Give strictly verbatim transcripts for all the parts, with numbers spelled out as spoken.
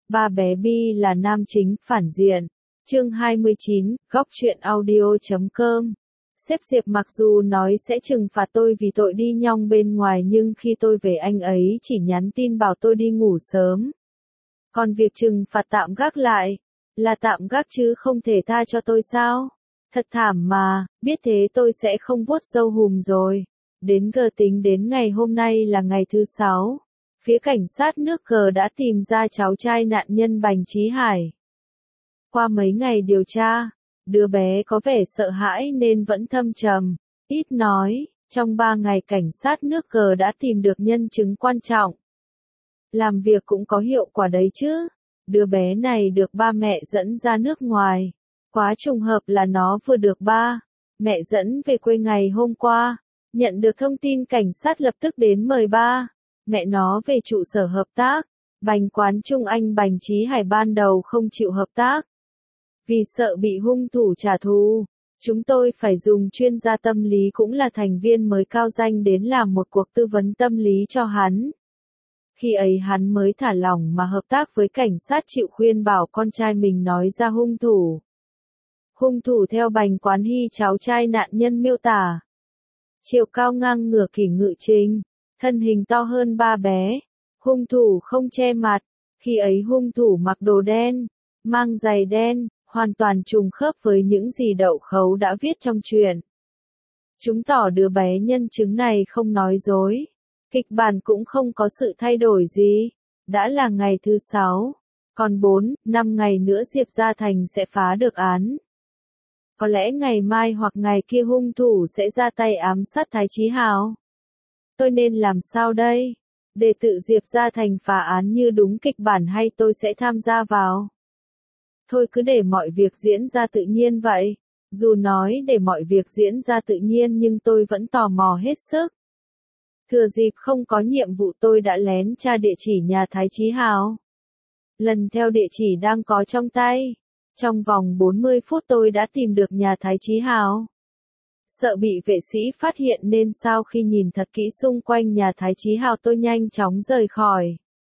Ba bé Bi là nam chính, phản diện. Chương hai mươi chín, góc truyện audio chấm com. Sếp Diệp mặc dù nói sẽ trừng phạt tôi vì tội đi nhong bên ngoài nhưng khi tôi về anh ấy chỉ nhắn tin bảo tôi đi ngủ sớm. Còn việc trừng phạt tạm gác lại, là tạm gác chứ không thể tha cho tôi sao? Thật thảm mà, biết thế tôi sẽ không vuốt râu hùm rồi. Đến giờ tính đến ngày hôm nay là ngày thứ sáu. Phía cảnh sát nước cờ đã tìm ra cháu trai nạn nhân Bành Chí Hải. Qua mấy ngày điều tra, đứa bé có vẻ sợ hãi nên vẫn thâm trầm, ít nói. Trong ba ngày cảnh sát nước cờ đã tìm được nhân chứng quan trọng. Làm việc cũng có hiệu quả đấy chứ. Đứa bé này được ba mẹ dẫn ra nước ngoài. Quá trùng hợp là nó vừa được ba mẹ dẫn về quê ngày hôm qua. Nhận được thông tin cảnh sát lập tức đến mời ba mẹ nó về trụ sở hợp tác. Bành Quán Trung Anh Bành Chí Hải ban đầu không chịu hợp tác. Vì sợ bị hung thủ trả thù, chúng tôi phải dùng chuyên gia tâm lý cũng là thành viên mới cao danh đến làm một cuộc tư vấn tâm lý cho hắn. Khi ấy hắn mới thả lỏng mà hợp tác với cảnh sát, chịu khuyên bảo con trai mình nói ra hung thủ. Hung thủ theo Bành Quán Hy cháu trai nạn nhân miêu tả. Chiều cao ngang ngửa kỷ ngự trình, thân hình to hơn ba bé. Hung thủ không che mặt, khi ấy hung thủ mặc đồ đen, mang giày đen, hoàn toàn trùng khớp với những gì Đậu Khấu đã viết trong truyện. Chứng tỏ đứa bé nhân chứng này không nói dối. Kịch bản cũng không có sự thay đổi gì. Đã là ngày thứ sáu, còn bốn, năm ngày nữa Diệp Gia Thành sẽ phá được án. Có lẽ ngày mai hoặc ngày kia hung thủ sẽ ra tay ám sát Thái Chí Hào. Tôi nên làm sao đây? Để tự Diệp Gia Thành phá án như đúng kịch bản hay tôi sẽ tham gia vào? Thôi cứ để mọi việc diễn ra tự nhiên vậy. Dù nói để mọi việc diễn ra tự nhiên nhưng tôi vẫn tò mò hết sức. Thừa dịp không có nhiệm vụ tôi đã lén tra địa chỉ nhà Thái Chí Hào. Lần theo địa chỉ đang có trong tay. Trong vòng bốn mươi phút tôi đã tìm được nhà Thái Chí Hào. Sợ bị vệ sĩ phát hiện nên sau khi nhìn thật kỹ xung quanh nhà Thái Chí Hào tôi nhanh chóng rời khỏi.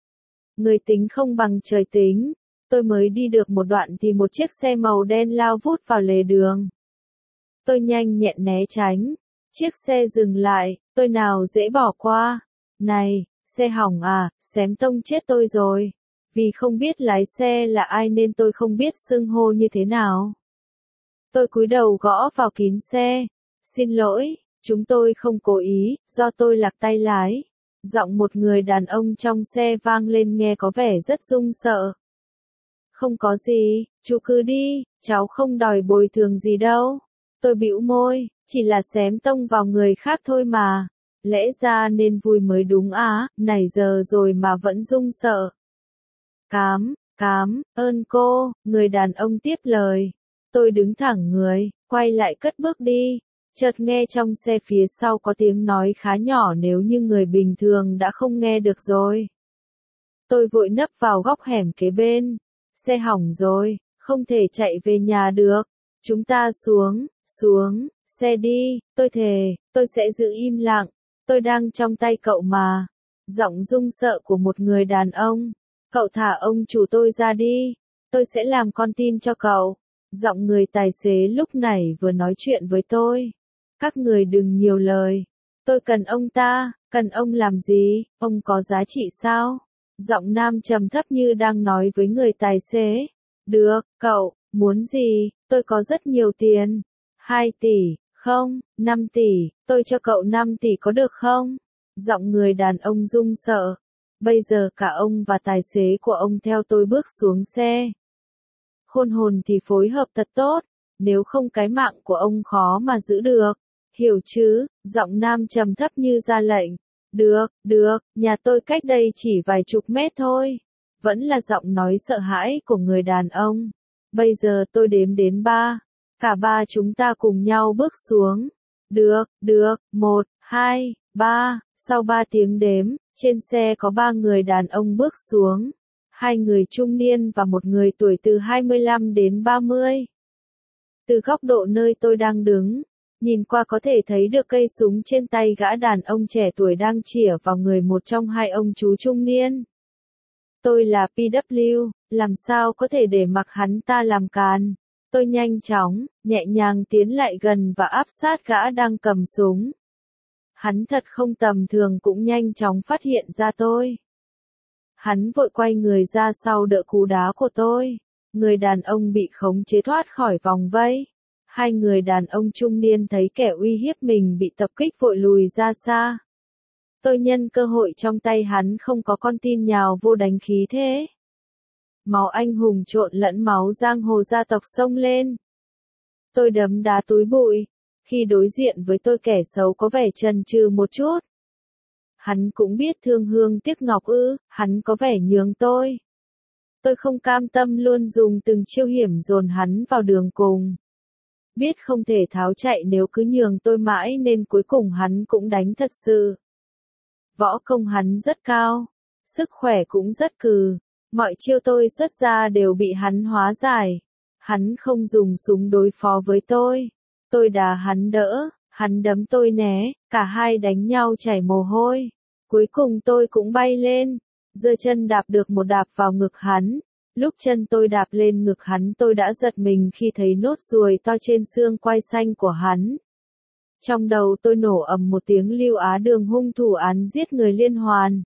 Người tính không bằng trời tính. Tôi mới đi được một đoạn thì một chiếc xe màu đen lao vút vào lề đường. Tôi nhanh nhẹn né tránh. Chiếc xe dừng lại, tôi nào dễ bỏ qua. Này, xe hỏng à, xém tông chết tôi rồi. Vì không biết lái xe là ai nên tôi không biết xưng hô như thế nào. Tôi cúi đầu gõ vào kín xe. Xin lỗi, chúng tôi không cố ý, do tôi lạc tay lái. Giọng một người đàn ông trong xe vang lên nghe có vẻ rất run sợ. Không có gì, chú cứ đi, cháu không đòi bồi thường gì đâu. Tôi bĩu môi, chỉ là xém tông vào người khác thôi mà. Lẽ ra nên vui mới đúng á, này giờ rồi mà vẫn run sợ. Cám, cám, ơn cô, người đàn ông tiếp lời. Tôi đứng thẳng người, quay lại cất bước đi. Chợt nghe trong xe phía sau có tiếng nói khá nhỏ, nếu như người bình thường đã không nghe được rồi. Tôi vội nấp vào góc hẻm kế bên. Xe hỏng rồi, không thể chạy về nhà được. Chúng ta xuống, xuống, xe đi, tôi thề, tôi sẽ giữ im lặng. Tôi đang trong tay cậu mà. Giọng run sợ của một người đàn ông. Cậu thả ông chủ tôi ra đi. Tôi sẽ làm con tin cho cậu. Giọng người tài xế lúc này vừa nói chuyện với tôi. Các người đừng nhiều lời. Tôi cần ông ta, cần ông làm gì, ông có giá trị sao? Giọng nam trầm thấp như đang nói với người tài xế. Được, cậu, muốn gì, tôi có rất nhiều tiền. hai tỷ, không, năm tỷ, tôi cho cậu năm tỷ có được không? Giọng người đàn ông run sợ. Bây giờ cả ông và tài xế của ông theo tôi bước xuống xe. Khôn hồn thì phối hợp thật tốt, nếu không cái mạng của ông khó mà giữ được. Hiểu chứ? Giọng nam trầm thấp như ra lệnh. Được, được, nhà tôi cách đây chỉ vài chục mét thôi. Vẫn là giọng nói sợ hãi của người đàn ông. Bây giờ tôi đếm đến ba. Cả ba chúng ta cùng nhau bước xuống. Được, được, một, hai, ba. Sau ba tiếng đếm, trên xe có ba người đàn ông bước xuống. Hai người trung niên và một người tuổi từ hai mươi lăm đến ba mươi. Từ góc độ nơi tôi đang đứng, nhìn qua có thể thấy được cây súng trên tay gã đàn ông trẻ tuổi đang chĩa vào người một trong hai ông chú trung niên. Tôi là pê vê, làm sao có thể để mặc hắn ta làm càn. Tôi nhanh chóng, nhẹ nhàng tiến lại gần và áp sát gã đang cầm súng. Hắn thật không tầm thường cũng nhanh chóng phát hiện ra tôi. Hắn vội quay người ra sau đỡ cú đá của tôi. Người đàn ông bị khống chế thoát khỏi vòng vây. Hai người đàn ông trung niên thấy kẻ uy hiếp mình bị tập kích vội lùi ra xa. Tôi nhân cơ hội trong tay hắn không có con tin nhào vô đánh khí thế. Máu anh hùng trộn lẫn máu giang hồ gia tộc xông lên. Tôi đấm đá túi bụi. Khi đối diện với tôi kẻ xấu có vẻ chần chừ một chút. Hắn cũng biết thương hương tiếc ngọc ư, hắn có vẻ nhường tôi. Tôi không cam tâm luôn dùng từng chiêu hiểm dồn hắn vào đường cùng. Biết không thể tháo chạy nếu cứ nhường tôi mãi nên cuối cùng hắn cũng đánh thật sự. Võ công hắn rất cao, sức khỏe cũng rất cừ, mọi chiêu tôi xuất ra đều bị hắn hóa giải. Hắn không dùng súng đối phó với tôi, tôi đá hắn đỡ, hắn đấm tôi né, cả hai đánh nhau chảy mồ hôi. Cuối cùng tôi cũng bay lên, giơ chân đạp được một đạp vào ngực hắn. Lúc chân tôi đạp lên ngực hắn tôi đã giật mình khi thấy nốt ruồi to trên xương quai xanh của hắn. Trong đầu tôi nổ ầm một tiếng Lưu Á Đường hung thủ án giết người liên hoàn.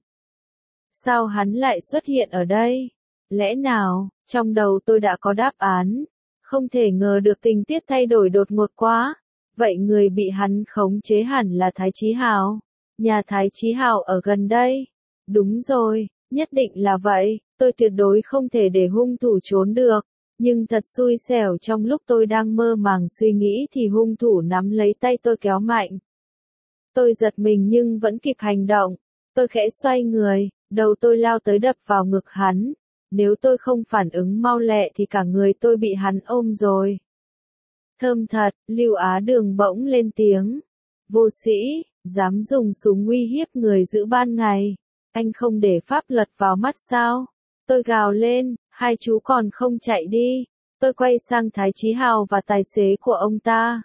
Sao hắn lại xuất hiện ở đây? Lẽ nào, trong đầu tôi đã có đáp án? Không thể ngờ được tình tiết thay đổi đột ngột quá. Vậy người bị hắn khống chế hẳn là Thái Chí Hào. Nhà Thái Chí Hào ở gần đây. Đúng rồi, nhất định là vậy. Tôi tuyệt đối không thể để hung thủ trốn được. Nhưng thật xui xẻo trong lúc tôi đang mơ màng suy nghĩ thì hung thủ nắm lấy tay tôi kéo mạnh. Tôi giật mình nhưng vẫn kịp hành động. Tôi khẽ xoay người, đầu tôi lao tới đập vào ngực hắn. Nếu tôi không phản ứng mau lẹ thì cả người tôi bị hắn ôm rồi. Thơm thật, Lưu Á Đường bỗng lên tiếng. Vô sĩ, dám dùng súng uy hiếp người giữ ban ngày. Anh không để pháp luật vào mắt sao? Tôi gào lên, hai chú còn không chạy đi. Tôi quay sang Thái Chí Hào và tài xế của ông ta.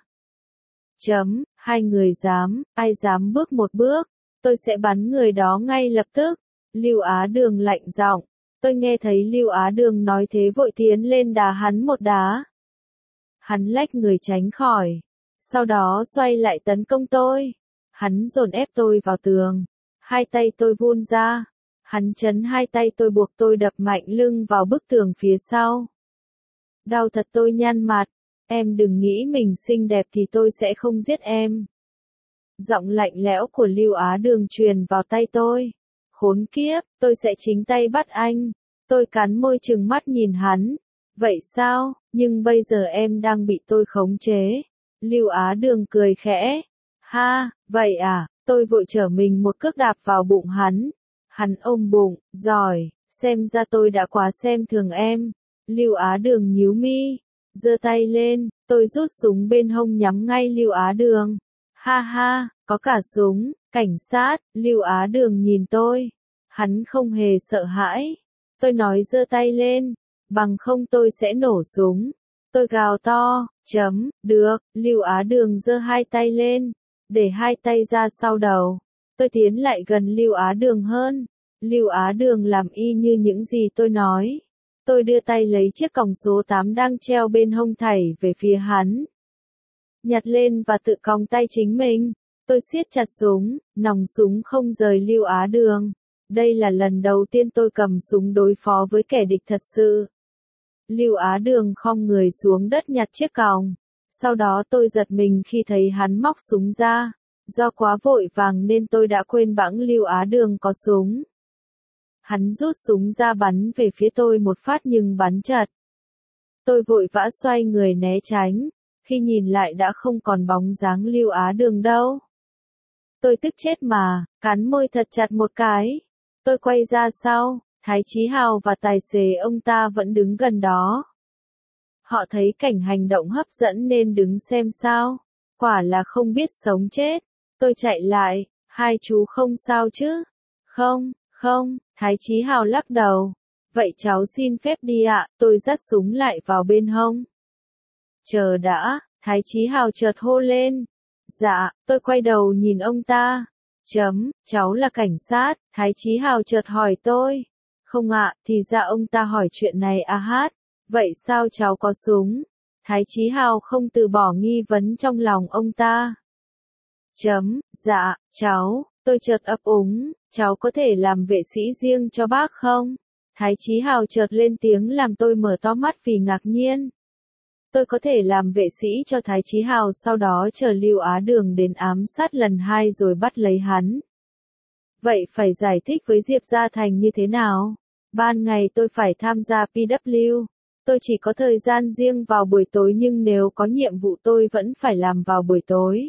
Chấm, hai người dám, ai dám bước một bước, tôi sẽ bắn người đó ngay lập tức. Lưu Á Đường lạnh giọng. Tôi nghe thấy Lưu Á Đường nói thế vội tiến lên đá hắn một đá. Hắn lách người tránh khỏi. Sau đó xoay lại tấn công tôi. Hắn dồn ép tôi vào tường. Hai tay tôi vươn ra. Hắn chấn hai tay tôi buộc tôi đập mạnh lưng vào bức tường phía sau. Đau thật tôi nhăn mặt. Em đừng nghĩ mình xinh đẹp thì tôi sẽ không giết em. Giọng lạnh lẽo của Lưu Á Đường truyền vào tay tôi. Khốn kiếp, tôi sẽ chính tay bắt anh. Tôi cắn môi trừng mắt nhìn hắn. Vậy sao, nhưng bây giờ em đang bị tôi khống chế. Lưu Á Đường cười khẽ. Ha, vậy à, tôi vội trở mình một cước đạp vào bụng hắn. Hắn ôm bụng, giỏi, xem ra tôi đã quá xem thường em. Lưu Á Đường nhíu mi, giơ tay lên, tôi rút súng bên hông nhắm ngay Lưu Á Đường. Ha ha, có cả súng, cảnh sát, Lưu Á Đường nhìn tôi. Hắn không hề sợ hãi. Tôi nói giơ tay lên, bằng không tôi sẽ nổ súng. Tôi gào to, chấm, được, Lưu Á Đường giơ hai tay lên, để hai tay ra sau đầu. Tôi tiến lại gần Lưu Á Đường hơn. Lưu Á Đường làm y như những gì tôi nói. Tôi đưa tay lấy chiếc còng số tám đang treo bên hông thảy về phía hắn. Nhặt lên và tự còng tay chính mình. Tôi siết chặt súng, nòng súng không rời Lưu Á Đường. Đây là lần đầu tiên tôi cầm súng đối phó với kẻ địch thật sự. Lưu Á Đường khom người xuống đất nhặt chiếc còng. Sau đó tôi giật mình khi thấy hắn móc súng ra. Do quá vội vàng nên tôi đã quên bẵng Lưu Á Đường có súng. Hắn rút súng ra bắn về phía tôi một phát nhưng bắn chật. Tôi vội vã xoay người né tránh. Khi nhìn lại đã không còn bóng dáng Lưu Á Đường đâu. Tôi tức chết mà, cắn môi thật chặt một cái. Tôi quay ra sau, Thái Chí Hào và tài xế ông ta vẫn đứng gần đó. Họ thấy cảnh hành động hấp dẫn nên đứng xem sao. Quả là không biết sống chết. Tôi chạy lại, hai chú không sao chứ? Không, không, Thái Chí Hào lắc đầu. Vậy cháu xin phép đi ạ, tôi dắt súng lại vào bên hông. Chờ đã, Thái Chí Hào chợt hô lên. Dạ, tôi quay đầu nhìn ông ta. Chấm, cháu là cảnh sát, Thái Chí Hào chợt hỏi tôi. Không ạ, thì ra ông ta hỏi chuyện này à hát. Vậy sao cháu có súng? Thái Chí Hào không từ bỏ nghi vấn trong lòng ông ta. Chấm, dạ, cháu, tôi chợt ấp úng, cháu có thể làm vệ sĩ riêng cho bác không? Thái Chí Hào chợt lên tiếng làm tôi mở to mắt vì ngạc nhiên. Tôi có thể làm vệ sĩ cho Thái Chí Hào, sau đó chờ Lưu Á Đường đến ám sát lần hai rồi bắt lấy hắn. Vậy phải giải thích với Diệp Gia Thành như thế nào? Ban ngày tôi phải tham gia pê vê kép, tôi chỉ có thời gian riêng vào buổi tối, nhưng nếu có nhiệm vụ tôi vẫn phải làm vào buổi tối.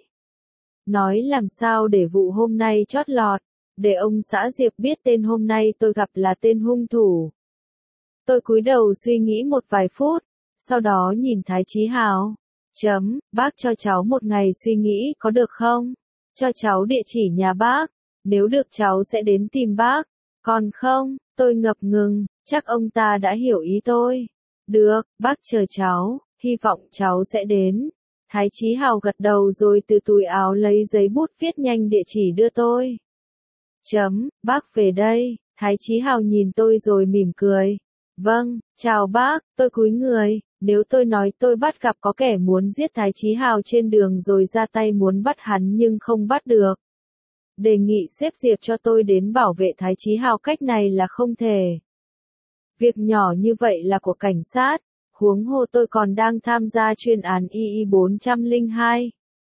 Nói làm sao để vụ hôm nay chót lọt, để ông xã Diệp biết tên hôm nay tôi gặp là tên hung thủ. Tôi cúi đầu suy nghĩ một vài phút, sau đó nhìn Thái Chí Hào. Chấm, bác cho cháu một ngày suy nghĩ có được không? Cho cháu địa chỉ nhà bác, nếu được cháu sẽ đến tìm bác, còn không, tôi ngập ngừng, chắc ông ta đã hiểu ý tôi. Được, bác chờ cháu, hy vọng cháu sẽ đến. Thái Chí Hào gật đầu rồi từ túi áo lấy giấy bút viết nhanh địa chỉ đưa tôi. Chấm, bác về đây, Thái Chí Hào nhìn tôi rồi mỉm cười. Vâng, chào bác, tôi cúi người, nếu tôi nói tôi bắt gặp có kẻ muốn giết Thái Chí Hào trên đường rồi ra tay muốn bắt hắn nhưng không bắt được. Đề nghị sếp Diệp cho tôi đến bảo vệ Thái Chí Hào, cách này là không thể. Việc nhỏ như vậy là của cảnh sát, huống hồ tôi còn đang tham gia chuyên án i i bốn không hai.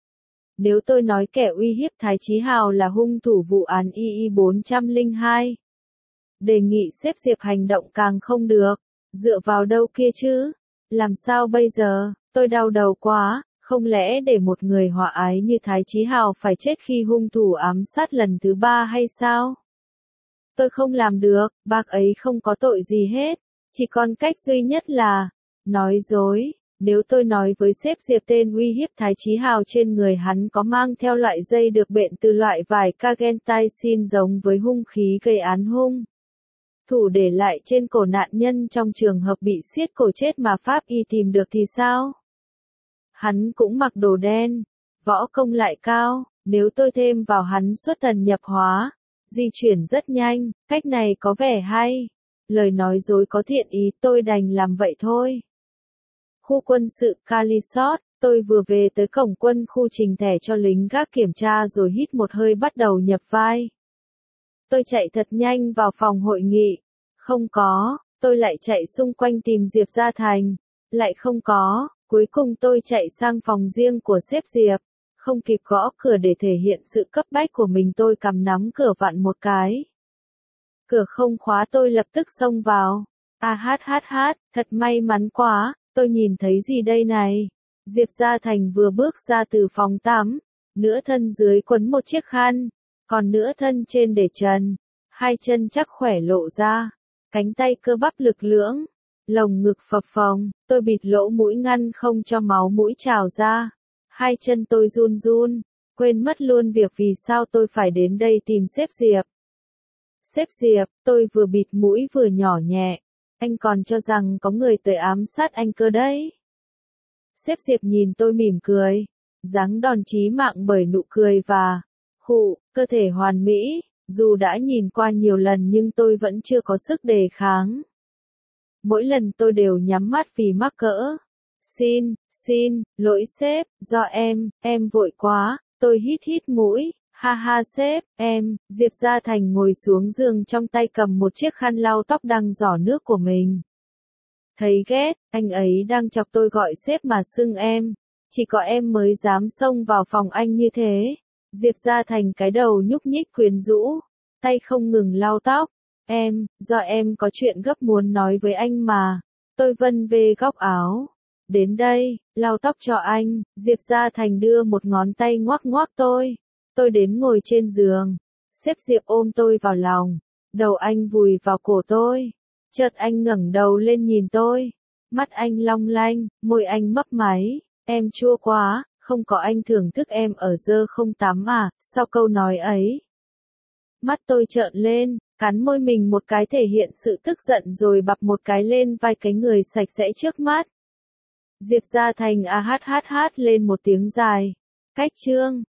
Nếu tôi nói kẻ uy hiếp Thái Chí Hào là hung thủ vụ án i i bốn không hai, đề nghị sếp Diệp hành động càng không được. Dựa vào đâu kia chứ? Làm sao bây giờ? Tôi đau đầu quá, không lẽ để một người hòa ái như Thái Chí Hào phải chết khi hung thủ ám sát lần thứ ba hay sao? Tôi không làm được, bác ấy không có tội gì hết, chỉ còn cách duy nhất là nói dối. Nếu tôi nói với sếp Diệp tên uy hiếp Thái Chí Hào trên người hắn có mang theo loại dây được bện từ loại vải Kagentaisin giống với hung khí gây án hung thủ để lại trên cổ nạn nhân trong trường hợp bị siết cổ chết mà pháp y tìm được thì sao? Hắn cũng mặc đồ đen, võ công lại cao, nếu tôi thêm vào hắn xuất thần nhập hóa, di chuyển rất nhanh, cách này có vẻ hay. Lời nói dối có thiện ý, tôi đành làm vậy thôi. Khu quân sự Calisot, tôi vừa về tới cổng quân khu trình thẻ cho lính gác kiểm tra rồi hít một hơi bắt đầu nhập vai. Tôi chạy thật nhanh vào phòng hội nghị. Không có, tôi lại chạy xung quanh tìm Diệp Gia Thành. Lại không có, cuối cùng tôi chạy sang phòng riêng của sếp Diệp. Không kịp gõ cửa để thể hiện sự cấp bách của mình, tôi cầm nắm cửa vặn một cái. Cửa không khóa, tôi lập tức xông vào. À hát hát hát, thật may mắn quá, tôi nhìn thấy gì đây này? Diệp Gia Thành vừa bước ra từ phòng tắm, nửa thân dưới quấn một chiếc khăn, còn nửa thân trên để trần, hai chân chắc khỏe lộ ra, cánh tay cơ bắp lực lưỡng, lồng ngực phập phồng, tôi bịt lỗ mũi ngăn không cho máu mũi trào ra. Hai chân tôi run run, quên mất luôn việc vì sao tôi phải đến đây tìm sếp Diệp. Sếp Diệp, tôi vừa bịt mũi vừa nhỏ nhẹ, anh còn cho rằng có người tới ám sát anh cơ đấy. Sếp Diệp nhìn tôi mỉm cười, dáng đòn chí mạng bởi nụ cười và khụ, cơ thể hoàn mỹ, dù đã nhìn qua nhiều lần nhưng tôi vẫn chưa có sức đề kháng. Mỗi lần tôi đều nhắm mắt vì mắc cỡ. Xin, xin, lỗi sếp, do em, em vội quá, tôi hít hít mũi, ha ha sếp, em, Diệp Gia Thành ngồi xuống giường trong tay cầm một chiếc khăn lau tóc đang giỏ nước của mình. Thấy ghét, anh ấy đang chọc tôi gọi sếp mà xưng em, chỉ có em mới dám xông vào phòng anh như thế. Diệp Gia Thành cái đầu nhúc nhích quyến rũ, tay không ngừng lau tóc. Em, do em có chuyện gấp muốn nói với anh mà. Tôi vân về góc áo. Đến đây, lau tóc cho anh. Diệp Gia Thành đưa một ngón tay ngoắc ngoắc tôi. Tôi đến ngồi trên giường. Sếp Diệp ôm tôi vào lòng. Đầu anh vùi vào cổ tôi. Chợt anh ngẩng đầu lên nhìn tôi. Mắt anh long lanh, môi anh mấp máy. Em chua quá, không có anh thưởng thức em ở giờ không tắm à? Sau câu nói ấy, mắt tôi trợn lên, cắn môi mình một cái thể hiện sự tức giận rồi bập một cái lên vai cái người sạch sẽ trước mắt. Diệp Gia Thành a hát hát hát lên một tiếng dài. Cách chương